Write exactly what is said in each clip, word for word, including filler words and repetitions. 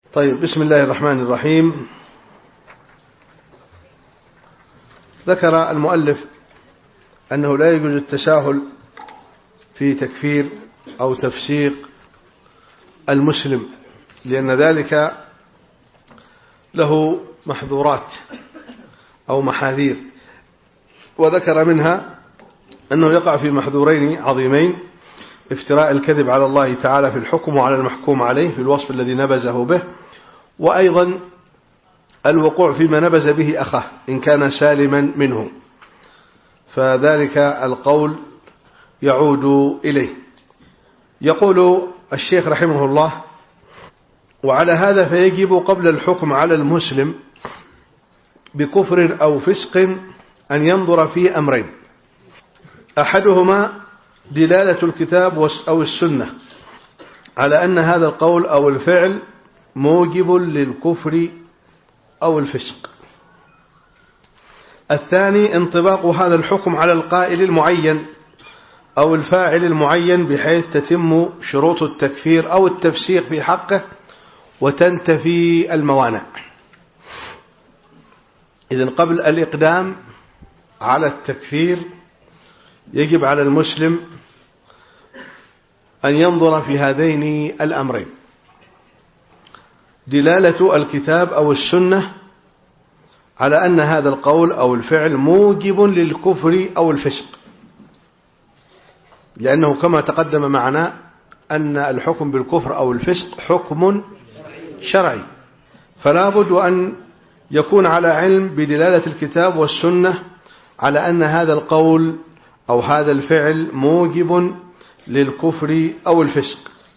طيب، بسم الله الرحمن الرحيم. ذكر المؤلف أنه لا يجوز التساهل في تكفير أو تفسيق المسلم، لأن ذلك له محظورات أو محاذير، وذكر منها أنه يقع في محذورين عظيمين: افتراء الكذب على الله تعالى في الحكم وعلى المحكوم عليه في الوصف الذي نبذه به، وأيضا الوقوع فيما نبذ به أخاه إن كان سالما منه، فذلك القول يعود إليه. يقول الشيخ رحمه الله: وعلى هذا فيجب قبل الحكم على المسلم بكفر أو فسق أن ينظر في أمرين: أحدهما دلالة الكتاب أو السنة على أن هذا القول أو الفعل موجب للكفر أو الفسق. الثاني انطباق هذا الحكم على القائل المعين أو الفاعل المعين بحيث تتم شروط التكفير أو التفسيق في حقه وتنتفي الموانع. إذن قبل الإقدام على التكفير يجب على المسلم أن ينظر في هذين الأمرين: دلالة الكتاب أو السنة على أن هذا القول أو الفعل موجب للكفر أو الفسق، لأنه كما تقدم معنا أن الحكم بالكفر أو الفسق حكم شرعي، فلا بد أن يكون على علم بدلالة الكتاب والسنة على أن هذا القول أو هذا الفعل موجب للكفر أو الفسق.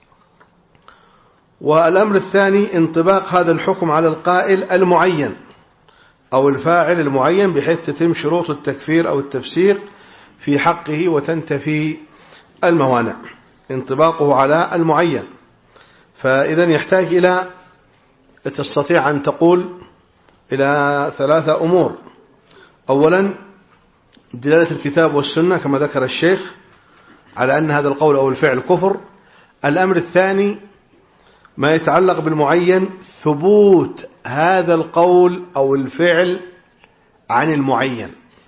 والأمر الثاني انطباق هذا الحكم على القائل المعين أو الفاعل المعين بحيث تتم شروط التكفير أو التفسيق في حقه وتنتفي الموانع، انطباقه على المعين. فإذا يحتاج إلى تستطيع أن تقول إلى ثلاثة أمور: أولا دلالة الكتاب والسنة كما ذكر الشيخ على أن هذا القول أو الفعل كفر. الأمر الثاني ما يتعلق بالمعين، ثبوت هذا القول أو الفعل عن المعين،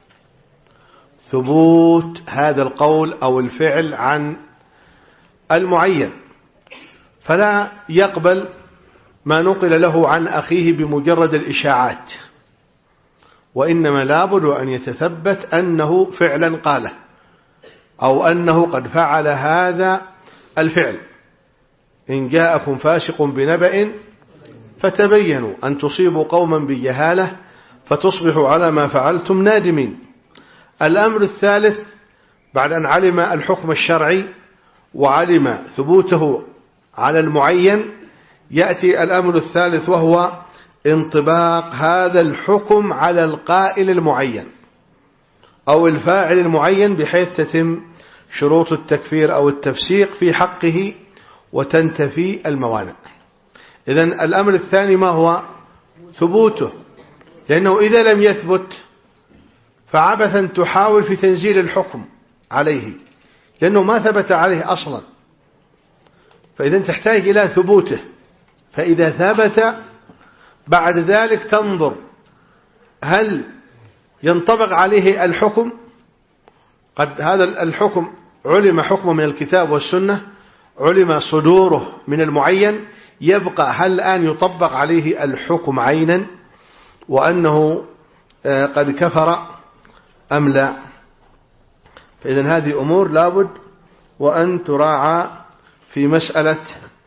ثبوت هذا القول أو الفعل عن المعين، فلا يقبل ما نقل له عن أخيه بمجرد الإشاعات، وإنما لابد أن يتثبت أنه فعلا قاله أو أنه قد فعل هذا الفعل. إن جاءكم فاسق بنبأ فتبينوا أن تصيبوا قوما بجهالة فتصبحوا على ما فعلتم نادمين. الأمر الثالث بعد أن علم الحكم الشرعي وعلم ثبوته على المعين، يأتي الأمر الثالث وهو انطباق هذا الحكم على القائل المعين أو الفاعل المعين بحيث تتم شروط التكفير أو التفسيق في حقه وتنتفي الموانع. إذن الأمر الثاني ما هو؟ ثبوته، لأنه إذا لم يثبت فعبثا تحاول في تنزيل الحكم عليه، لأنه ما ثبت عليه أصلا، فإذا تحتاج إلى ثبوته. فإذا ثبت بعد ذلك تنظر هل ينطبق عليه الحكم، قد هذا الحكم علم حكمه من الكتاب والسنة، علم صدوره من المعين، يبقى هل الآن يطبق عليه الحكم عينا وأنه قد كفر أم لا. فإذا هذه أمور لابد وأن تراعى في مسألة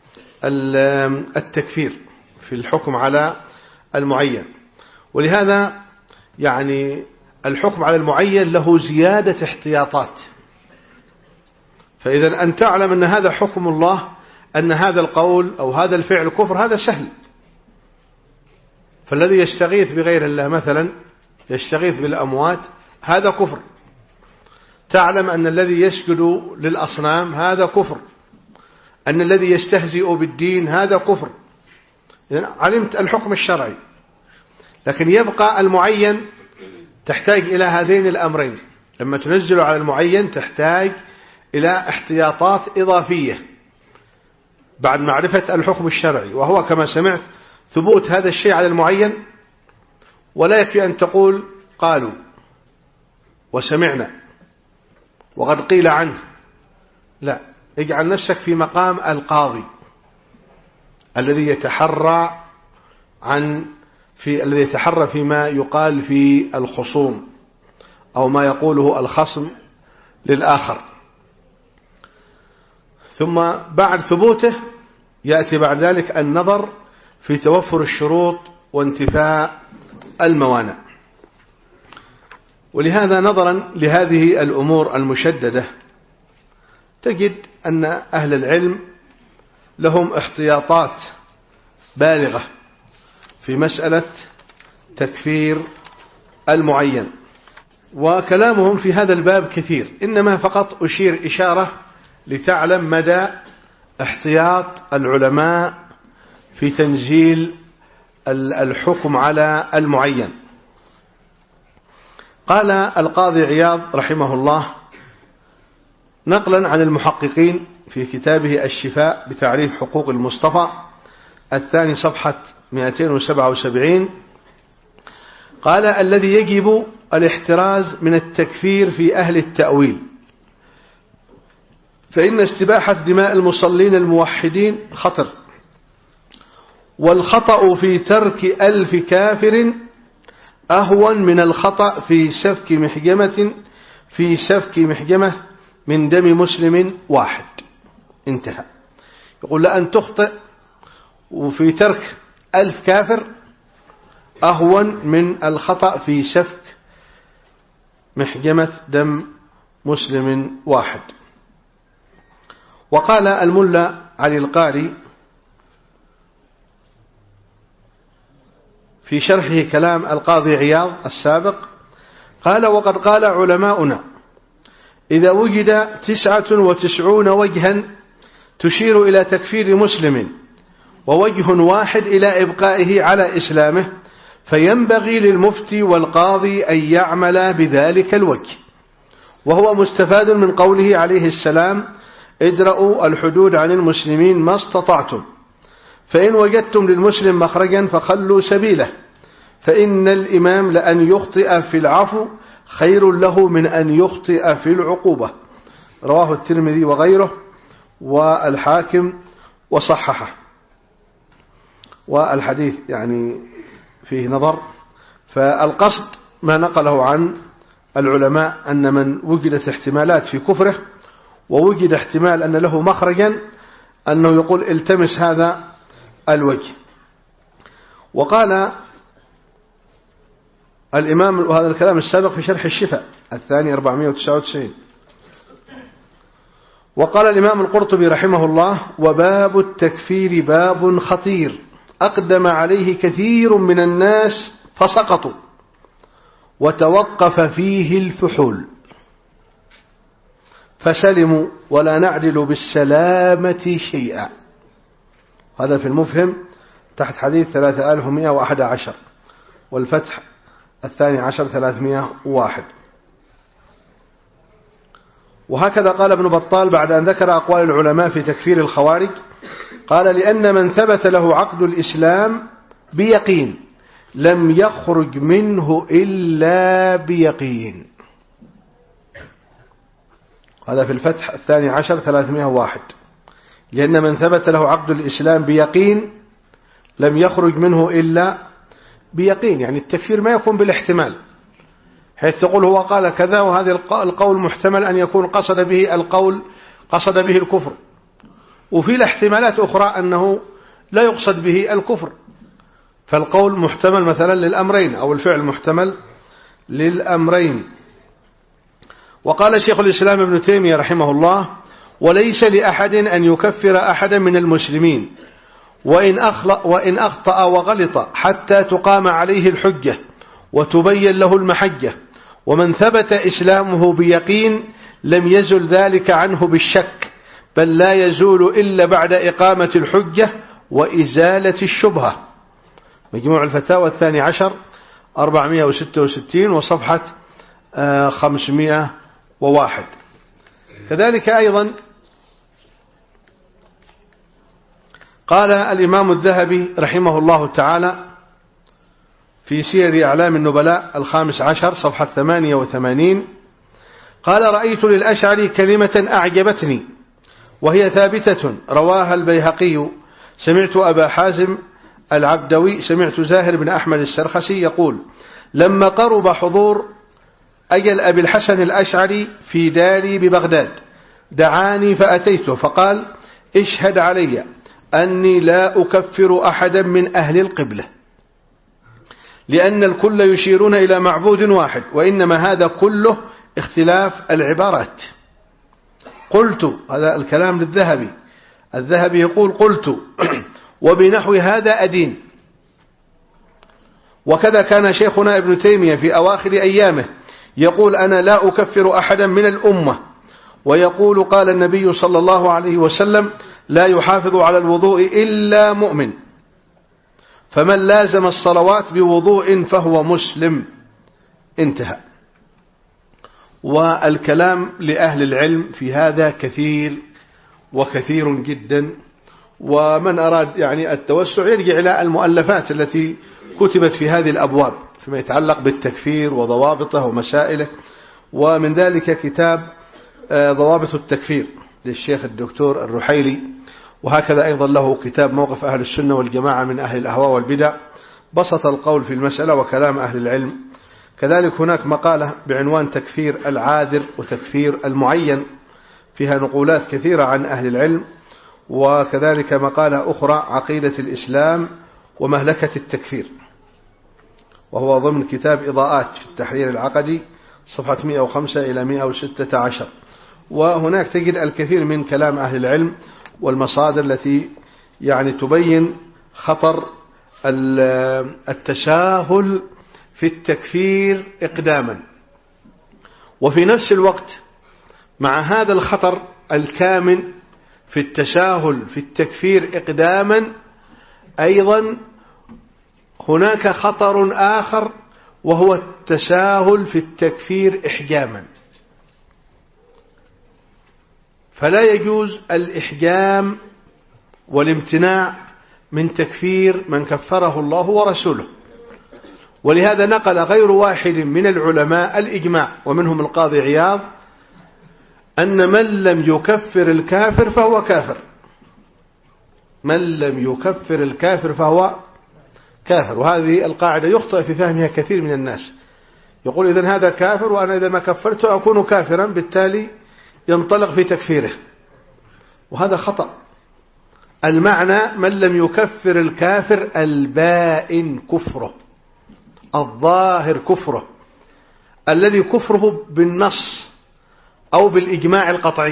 التكفير في الحكم على المعين. ولهذا يعني الحكم على المعين له زيادة احتياطات. فإذا أن تعلم أن هذا حكم الله، أن هذا القول أو هذا الفعل كفر، هذا سهل. فالذي يستغيث بغير الله مثلا، يستغيث بالأموات، هذا كفر. تعلم أن الذي يسجد للأصنام هذا كفر، أن الذي يستهزئ بالدين هذا كفر. إذن علمت الحكم الشرعي، لكن يبقى المعين، تحتاج إلى هذين الأمرين. لما تنزل على المعين تحتاج إلى احتياطات إضافية بعد معرفة الحكم الشرعي، وهو كما سمعت ثبوت هذا الشيء على المعين، ولا يكفي أن تقول قالوا وسمعنا وقد قيل عنه، لا، اجعل نفسك في مقام القاضي الذي يتحرى عن في الذي يتحرى فيما يقال في الخصوم أو ما يقوله الخصم للآخر. ثم بعد ثبوته يأتي بعد ذلك النظر في توفر الشروط وانتفاء الموانع. ولهذا نظرا لهذه الأمور المشددة تجد أن أهل العلم لهم احتياطات بالغة في مسألة تكفير المعين، وكلامهم في هذا الباب كثير، إنما فقط أشير إشارة لتعلم مدى احتياط العلماء في تنزيل الحكم على المعين. قال القاضي عياض رحمه الله نقلا عن المحققين في كتابه الشفاء بتعريف حقوق المصطفى الثاني صفحة مئتين وسبعة وسبعين، قال الذي يجب الاحتراز من التكفير في أهل التأويل، فإن استباحة دماء المصلين الموحدين خطر، والخطأ في ترك ألف كافر أهون من الخطأ في سفك محجمة في سفك محجمة من دم مسلم واحد. انتهى. يقول لأن تخطئ وفي ترك ألف كافر أهون من الخطأ في سفك محجمة دم مسلم واحد. وقال الملا علي القاري في شرحه كلام القاضي عياض السابق، قال وقد قال علماؤنا إذا وجد تسعة وتسعون وجها تشير إلى تكفير مسلم ووجه واحد إلى إبقائه على إسلامه، فينبغي للمفتي والقاضي أن يعمل بذلك الوجه، وهو مستفاد من قوله عليه السلام ادرأوا الحدود عن المسلمين ما استطعتم، فإن وجدتم للمسلم مخرجا فخلوا سبيله، فإن الإمام لأن يخطئ في العفو خير له من أن يخطئ في العقوبة. رواه الترمذي وغيره والحاكم وصححه. والحديث يعني فيه نظر، فالقصد ما نقله عن العلماء أن من وجدت احتمالات في كفره ووجد احتمال أن له مخرجا أنه يقول التمس هذا الوجه. وقال الإمام وهذا الكلام السابق في شرح الشفاء الثاني أربعمائة وتسعة وتسعين. وقال الإمام القرطبي رحمه الله وباب التكفير باب خطير أقدم عليه كثير من الناس فسقطوا وتوقف فيه الفحول فسلموا ولا نعدل بالسلامة شيئا. هذا في المفهم تحت حديث ثلاثة آلاف ومئة وأحد عشر، والفتح الثاني عشر ثلاثمائة وواحد. وهكذا قال ابن بطال بعد أن ذكر أقوال العلماء في تكفير الخوارج، قال لأن من ثبت له عقد الإسلام بيقين لم يخرج منه إلا بيقين. هذا في الفتح الثاني عشر ثلاثمائة وواحد. لأن من ثبت له عقد الإسلام بيقين لم يخرج منه إلا بيقين، يعني التكفير ما يكون بالاحتمال، حيث تقول هو قال كذا وهذا القول محتمل أن يكون قصد به القول قصد به الكفر، وفي الاحتمالات أخرى أنه لا يقصد به الكفر، فالقول محتمل مثلا للأمرين أو الفعل محتمل للأمرين. وقال شيخ الإسلام ابن تيمية رحمه الله وليس لأحد أن يكفر أحدا من المسلمين وإن, وإن أخطأ وغلط حتى تقام عليه الحجة وتبين له المحجة، ومن ثبت إسلامه بيقين لم يزل ذلك عنه بالشك، بل لا يزول إلا بعد إقامة الحجة وإزالة الشبهة. مجموع الفتاوى الثاني عشر أربعمائة وستة وستين وصفحة خمسمائة وواحد. كذلك أيضا قال الإمام الذهبي رحمه الله تعالى في سير أعلام النبلاء الخامس عشر صفحة ثمانية وثمانين قال: رأيت للأشعري كلمة أعجبتني وهي ثابتة رواها البيهقي: سمعت أبا حازم العبدوي سمعت زاهر بن أحمد السرخسي يقول: لما قرب حضور أجل أبي الحسن الأشعري في داري ببغداد دعاني فأتيته فقال: اشهد علي أني لا أكفر أحدا من أهل القبلة، لأن الكل يشيرون إلى معبود واحد، وإنما هذا كله اختلاف العبارات. قلت، هذا الكلام للذهبي، الذهبي يقول: قلت وبنحو هذا أدين. وكذا كان شيخنا ابن تيمية في أواخر أيامه يقول: أنا لا أكفر أحدا من الأمة، ويقول: قال النبي صلى الله عليه وسلم: لا يحافظ على الوضوء إلا مؤمن، فمن لازم الصلوات بوضوء فهو مسلم. انتهى. والكلام لأهل العلم في هذا كثير وكثير جدا، ومن أراد يعني التوسع يرجع إلى المؤلفات التي كتبت في هذه الأبواب فيما يتعلق بالتكفير وضوابطه ومسائله، ومن ذلك كتاب ضوابط التكفير للشيخ الدكتور الرحيلي، وهكذا أيضا له كتاب موقف أهل السنة والجماعة من أهل الأهواء والبدع، بسط القول في المسألة وكلام أهل العلم. كذلك هناك مقالة بعنوان تكفير العاذر وتكفير المعين، فيها نقولات كثيرة عن أهل العلم. وكذلك مقالة أخرى عقيدة الإسلام ومهلكة التكفير، وهو ضمن كتاب إضاءات في التحرير العقدي صفحة مئة وخمسة إلى مئة وستة عشر. وهناك تجد الكثير من كلام أهل العلم والمصادر التي يعني تبين خطر التساهل في التكفير إقداما، وفي نفس الوقت مع هذا الخطر الكامن في التساهل في التكفير إقداما أيضا هناك خطر آخر، وهو التساهل في التكفير إحجاما. فلا يجوز الإحجام والامتناع من تكفير من كفره الله ورسوله. ولهذا نقل غير واحد من العلماء الإجماع، ومنهم القاضي عياض، أن من لم يكفر الكافر فهو كافر، من لم يكفر الكافر فهو كافر. وهذه القاعدة يخطئ في فهمها كثير من الناس، يقول إذن هذا كافر وأنا إذا ما كفرته أكون كافرا، بالتالي ينطلق في تكفيره، وهذا خطأ. المعنى من لم يكفر الكافر البائن كفره، الظاهر كفره، الذي كفره بالنص أو بالإجماع القطعي،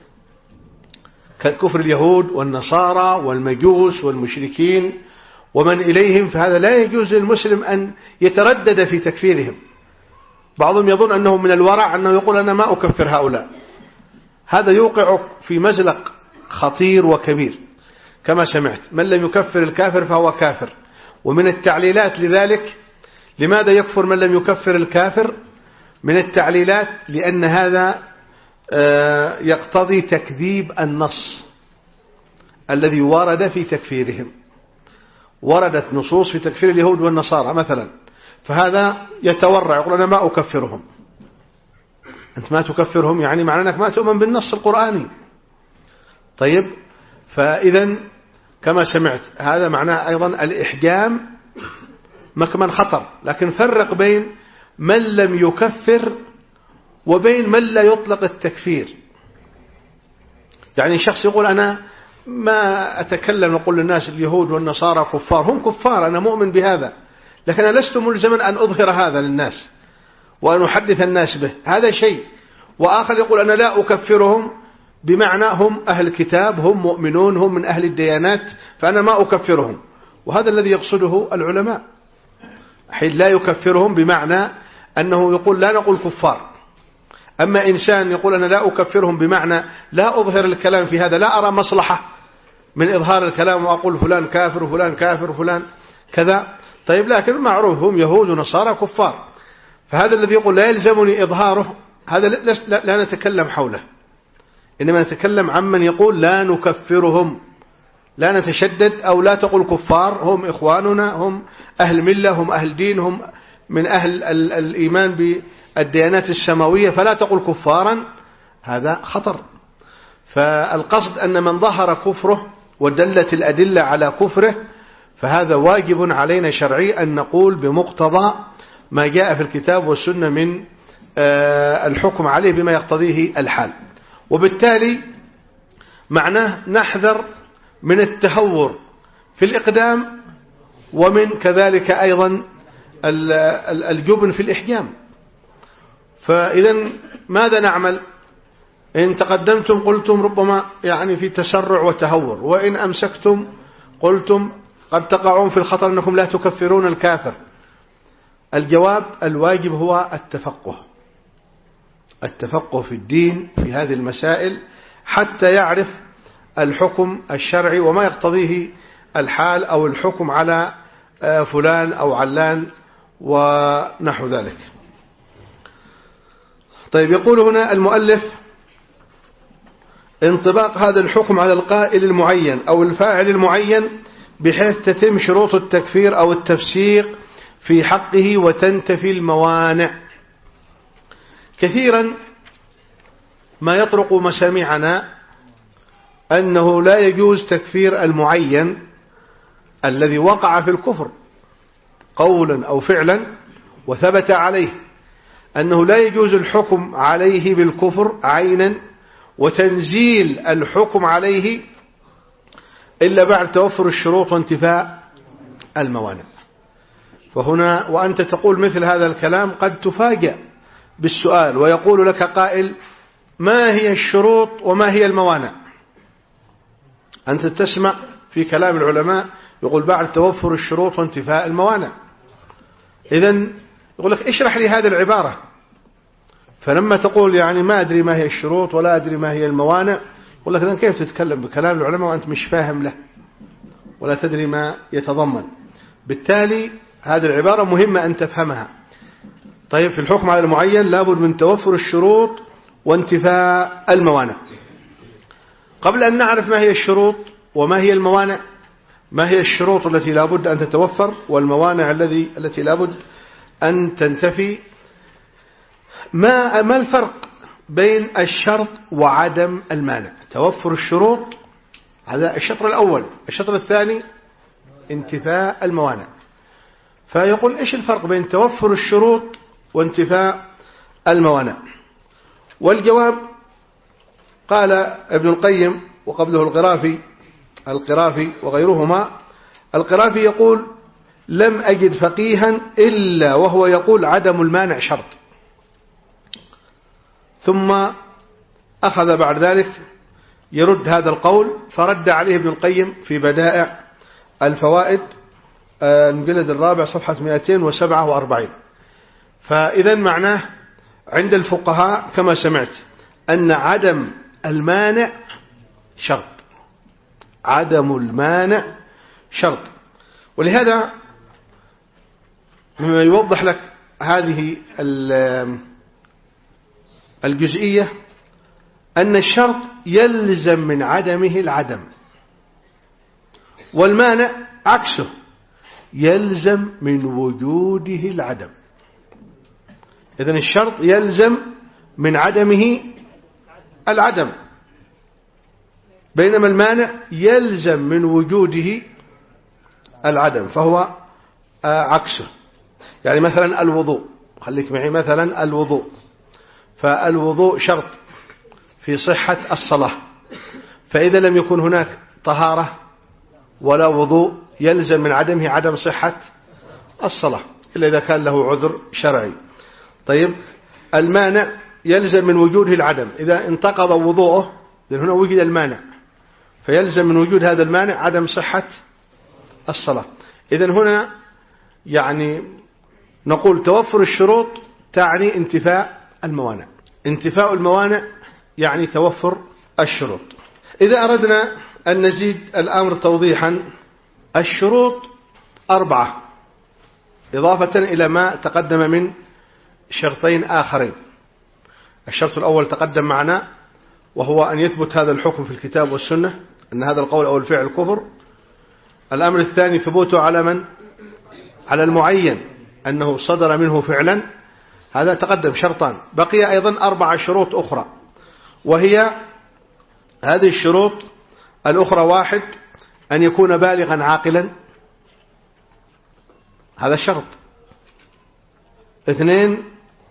ككفر اليهود والنصارى والمجوس والمشركين ومن إليهم، فهذا لا يجوز للمسلم أن يتردد في تكفيرهم. بعضهم يظن أنه من الورع أنه يقول أنا ما أكفر هؤلاء، هذا يوقع في مزلق خطير وكبير. كما سمعت، من لم يكفر الكافر فهو كافر. ومن التعليلات لذلك، لماذا يكفر من لم يكفر الكافر؟ من التعليلات لأن هذا يقتضي تكذيب النص الذي ورد في تكفيرهم. وردت نصوص في تكفير اليهود والنصارى مثلا، فهذا يتورع يقول أنا ما أكفرهم. أنت ما تكفرهم يعني معنى أنك ما تؤمن بالنص القرآني. طيب، فإذا كما سمعت هذا معناه أيضا الإحجام مكمن خطر. لكن فرق بين من لم يكفر وبين من لا يطلق التكفير. يعني شخص يقول أنا ما أتكلم نقول للناس اليهود والنصارى كفار، هم كفار، أنا مؤمن بهذا، لكن أنا لست ملزما أن أظهر هذا للناس وأن أحدث الناس به، هذا شيء. وآخر يقول أنا لا أكفرهم بمعنى هم أهل الكتاب، هم مؤمنون، هم من أهل الديانات، فأنا ما أكفرهم. وهذا الذي يقصده العلماء، حين لا يكفرهم بمعنى أنه يقول لا نقول كفار. أما إنسان يقول أنا لا أكفرهم بمعنى لا أظهر الكلام في هذا، لا أرى مصلحة من إظهار الكلام وأقول فلان كافر وفلان كافر وفلان كذا، طيب لكن معروف هم يهود ونصارى كفار، فهذا الذي يقول لا يلزمني إظهاره، هذا لا, لا نتكلم حوله، إنما نتكلم عمن يقول لا نكفرهم لا نتشدد، أو لا تقول كفار، هم إخواننا، هم أهل ملة، هم أهل دين، هم من أهل الإيمان بالديانات السماوية، فلا تقول كفارا، هذا خطر. فالقصد أن من ظهر كفره ودلت الأدلة على كفره فهذا واجب علينا شرعي أن نقول بمقتضى ما جاء في الكتاب والسنة من الحكم عليه بما يقتضيه الحال. وبالتالي معناه نحذر من التهور في الإقدام، ومن كذلك أيضا الجبن في الإحجام. فإذا ماذا نعمل؟ إن تقدمتم قلتم ربما يعني في تسرع وتهور، وإن أمسكتم قلتم قد تقعون في الخطر أنكم لا تكفرون الكافر. الجواب الواجب هو التفقه، التفقه في الدين في هذه المسائل حتى يعرف الحكم الشرعي وما يقتضيه الحال أو الحكم على فلان أو علان ونحو ذلك. طيب، يقول هنا المؤلف: انطباق هذا الحكم على القائل المعين أو الفاعل المعين بحيث تتم شروط التكفير أو التفسيق في حقه وتنتفي الموانع. كثيرا ما يطرق مسامعنا أنه لا يجوز تكفير المعين الذي وقع في الكفر قولا أو فعلا وثبت عليه، أنه لا يجوز الحكم عليه بالكفر عينا وتنزيل الحكم عليه إلا بعد توفر الشروط وانتفاء الموانع. فهنا وأنت تقول مثل هذا الكلام قد تفاجأ بالسؤال ويقول لك قائل: ما هي الشروط وما هي الموانع؟ أنت تسمع في كلام العلماء يقول بعد توفر الشروط وانتفاء الموانع. إذن يقول لك اشرح لي هذه العبارة. فلما تقول يعني ما أدري ما هي الشروط ولا أدري ما هي الموانع، يقول لك إذن كيف تتكلم بكلام العلماء وأنت مش فاهم له ولا تدري ما يتضمن؟ بالتالي هذه العبارة مهمة أن تفهمها. طيب، في الحكم على المعين لابد من توفر الشروط وانتفاء الموانع. قبل أن نعرف ما هي الشروط وما هي الموانع، ما هي الشروط التي لابد أن تتوفر والموانع الذي التي لابد أن تنتفي؟ ما ما الفرق بين الشرط وعدم المانع؟ توفر الشروط هذا الشطر الأول، الشطر الثاني انتفاء الموانع. فيقول إيش الفرق بين توفر الشروط وانتفاء الموانع؟ والجواب قال ابن القيم وقبله القرافي القرافي وغيرهما. القرافي يقول: لم أجد فقيها إلا وهو يقول عدم المانع شرط. ثم أخذ بعد ذلك يرد هذا القول، فرد عليه ابن القيم في بدائع الفوائد المجلد الرابع صفحة مئتين وسبعة وأربعين. فإذا معناه عند الفقهاء كما سمعت أن عدم المانع شرط، عدم المانع شرط. ولهذا مما يوضح لك هذه الجزئية أن الشرط يلزم من عدمه العدم، والمانع عكسه يلزم من وجوده العدم. إذن الشرط يلزم من عدمه العدم، بينما المانع يلزم من وجوده العدم، فهو عكسه. يعني مثلا الوضوء، خليك معي، مثلا الوضوء، فالوضوء شرط في صحة الصلاة، فإذا لم يكن هناك طهارة ولا وضوء يلزم من عدمه عدم صحة الصلاة إلا إذا كان له عذر شرعي. طيب، المانع يلزم من وجوده العدم، إذا انتقض وضوءه لأن هنا وجد المانع، فيلزم من وجود هذا المانع عدم صحة الصلاة. إذن هنا يعني نقول توفر الشروط تعني انتفاء الموانع، انتفاء الموانع يعني توفر الشروط. إذا أردنا أن نزيد الأمر توضيحا، الشروط أربعة إضافة إلى ما تقدم من شرطين آخرين. الشرط الأول تقدم معنا وهو أن يثبت هذا الحكم في الكتاب والسنة أن هذا القول أو الفعل كفر. الأمر الثاني ثبوته على من؟ على المعين، أنه صدر منه فعلا. هذا تقدم شرطان. بقي أيضا أربع شروط أخرى، وهي هذه الشروط الأخرى: واحد، أن يكون بالغا عاقلا، هذا شرط. اثنين،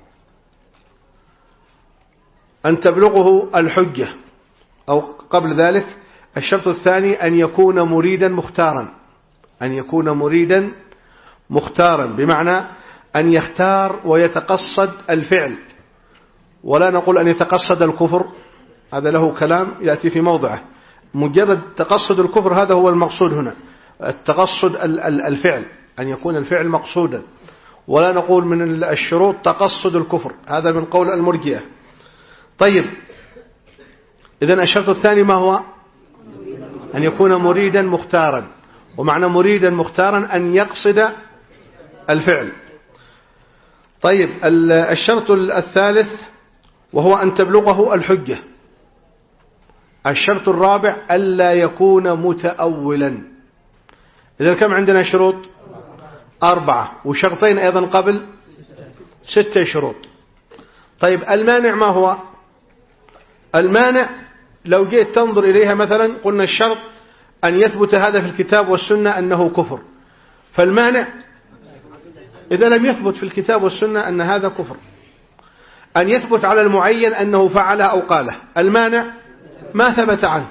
أن تبلغه الحجة، أو قبل ذلك الشرط الثاني أن يكون مريدا مختارا، أن يكون مريدا مختارا بمعنى أن يختار ويتقصد الفعل، ولا نقول أن يتقصد الكفر، هذا له كلام يأتي في موضعه. مجرد تقصد الكفر هذا هو المقصود هنا، التقصد الفعل، أن يكون الفعل مقصودا، ولا نقول من الشروط تقصد الكفر، هذا من قول المرجئة. طيب، إذن الشرط الثاني ما هو؟ أن يكون مريدا مختارا، ومعنى مريدا مختارا أن يقصد الفعل. طيب، الشرط الثالث وهو أن تبلغه الحجة. الشرط الرابع ألا يكون متأولا. إذن كم عندنا شروط؟ أربعة، وشرطين أيضا قبل، ستة شروط. طيب، المانع ما هو؟ المانع لو جيت تنظر إليها مثلا، قلنا الشرط أن يثبت هذا في الكتاب والسنة أنه كفر، فالمانع إذا لم يثبت في الكتاب والسنة أن هذا كفر. أن يثبت على المعين أنه فعله أو قاله، المانع ما ثبت عنه.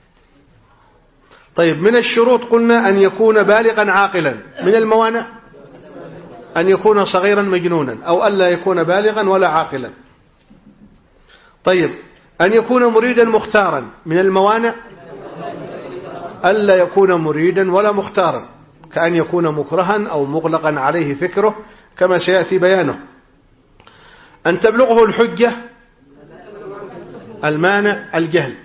طيب، من الشروط قلنا أن يكون بالغا عاقلا، من الموانع أن يكون صغيرا مجنونا، أو ألا يكون بالغا ولا عاقلا. طيب، أن يكون مريدا مختارا، من الموانع ألا يكون مريدا ولا مختارا، كأن يكون مكرها أو مغلقا عليه فكره كما سيأتي بيانه. أن تبلغه الحجة، المانع الجهل،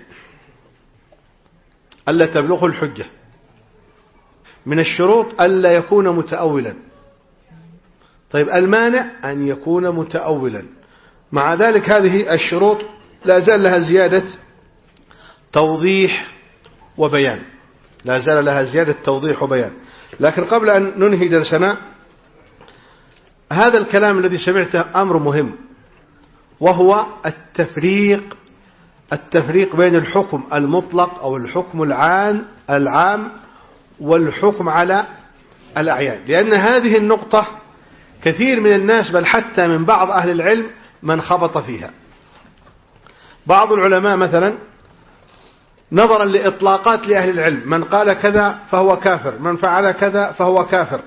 ألا تبلغه الحجة. من الشروط ألا يكون متأولا. طيب، المانع أن يكون متأولا. مع ذلك هذه الشروط لا زال لها زيادة توضيح وبيان، لا زال لها زيادة توضيح وبيان. لكن قبل أن ننهي درسنا، هذا الكلام الذي سمعته أمر مهم، وهو التفريق التفريق بين الحكم المطلق أو الحكم العام العام والحكم على الأعيان. لأن هذه النقطة كثير من الناس، بل حتى من بعض أهل العلم، من خبط فيها. بعض العلماء مثلا نظرا لإطلاقات لأهل العلم، من قال كذا فهو كافر، من فعل كذا فهو كافر.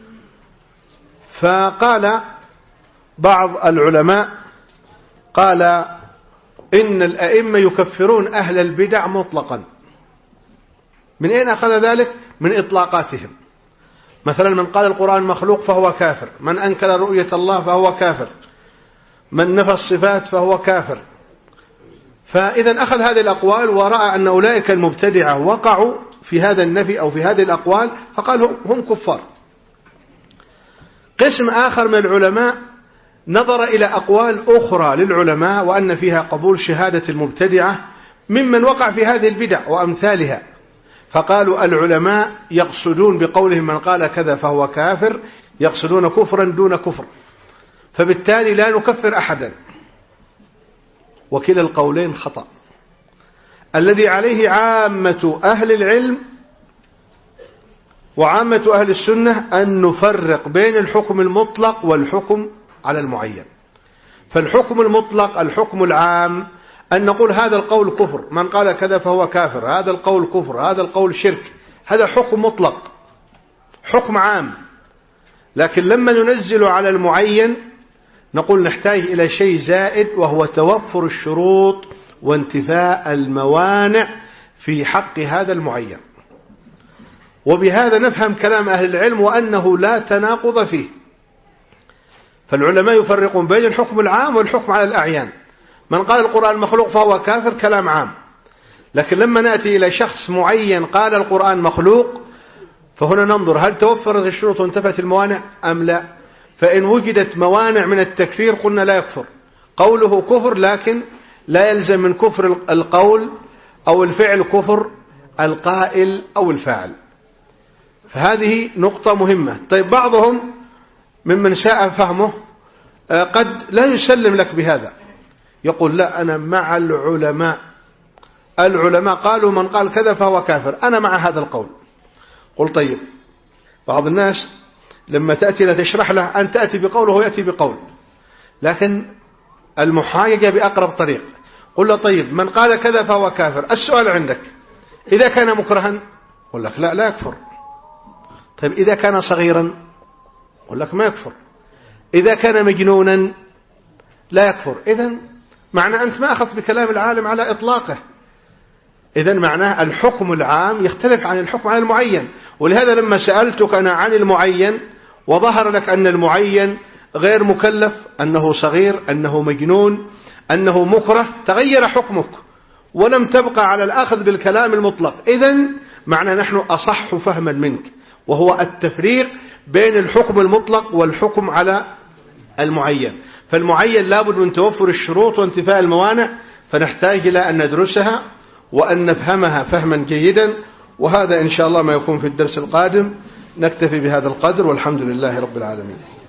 فقال بعض العلماء، قال إن الأئمة يكفرون أهل البدع مطلقا. من أين أخذ ذلك؟ من إطلاقاتهم. مثلا من قال القرآن مخلوق فهو كافر، من أنكر رؤية الله فهو كافر، من نفى الصفات فهو كافر. فإذا أخذ هذه الأقوال ورأى أن أولئك المبتدعة وقعوا في هذا النفي أو في هذه الأقوال، فقال هم كفار. قسم آخر من العلماء نظر إلى أقوال أخرى للعلماء وأن فيها قبول شهادة المبتدعة ممن وقع في هذه البدع وأمثالها، فقالوا العلماء يقصدون بقولهم من قال كذا فهو كافر، يقصدون كفرا دون كفر، فبالتالي لا نكفر أحدا. وكلا القولين خطأ. الذي عليه عامة أهل العلم وعامة أهل السنة أن نفرق بين الحكم المطلق والحكم على المعين. فالحكم المطلق الحكم العام أن نقول هذا القول كفر، من قال كذا فهو كافر، هذا القول كفر، هذا القول شرك، هذا حكم مطلق، حكم عام. لكن لما ننزل على المعين نقول نحتاج إلى شيء زائد، وهو توفر الشروط وانتفاء الموانع في حق هذا المعين. وبهذا نفهم كلام أهل العلم وأنه لا تناقض فيه. فالعلماء يفرقون بين الحكم العام والحكم على الأعيان. من قال القرآن مخلوق فهو كافر، كلام عام. لكن لما نأتي إلى شخص معين قال القرآن مخلوق، فهنا ننظر هل توفرت الشروط وانتفت الموانع أم لا. فإن وجدت موانع من التكفير قلنا لا يكفر، قوله كفر، لكن لا يلزم من كفر القول أو الفعل كفر القائل أو الفاعل. فهذه نقطة مهمة. طيب بعضهم ممن شاء فهمه قد لا يسلم لك بهذا، يقول لا أنا مع العلماء، العلماء قالوا من قال كذا فهو كافر، أنا مع هذا القول. قل طيب، بعض الناس لما تأتي لتشرح له أن تأتي بقول وهو يأتي بقول، لكن المحاججة بأقرب طريق. قل له طيب من قال كذا فهو كافر، السؤال عندك إذا كان مكرها قل لك لا لا يكفر. طيب إذا كان صغيرا قل لك ما يكفر. إذا كان مجنونا لا يكفر. إذن معنى أنت ما أخذت بكلام العالم على إطلاقه، إذن معناه الحكم العام يختلف عن الحكم عن المعين. ولهذا لما سألتك أنا عن المعين وظهر لك أن المعين غير مكلف، أنه صغير، أنه مجنون، أنه مكره، تغير حكمك ولم تبقى على الأخذ بالكلام المطلق. إذن معنى نحن أصح فهما منك، وهو التفريق بين الحكم المطلق والحكم على المعين. فالمعين لابد من توفر الشروط وانتفاء الموانع، فنحتاج إلى أن ندرسها وأن نفهمها فهما جيدا. وهذا إن شاء الله ما يكون في الدرس القادم. نكتفي بهذا القدر والحمد لله رب العالمين.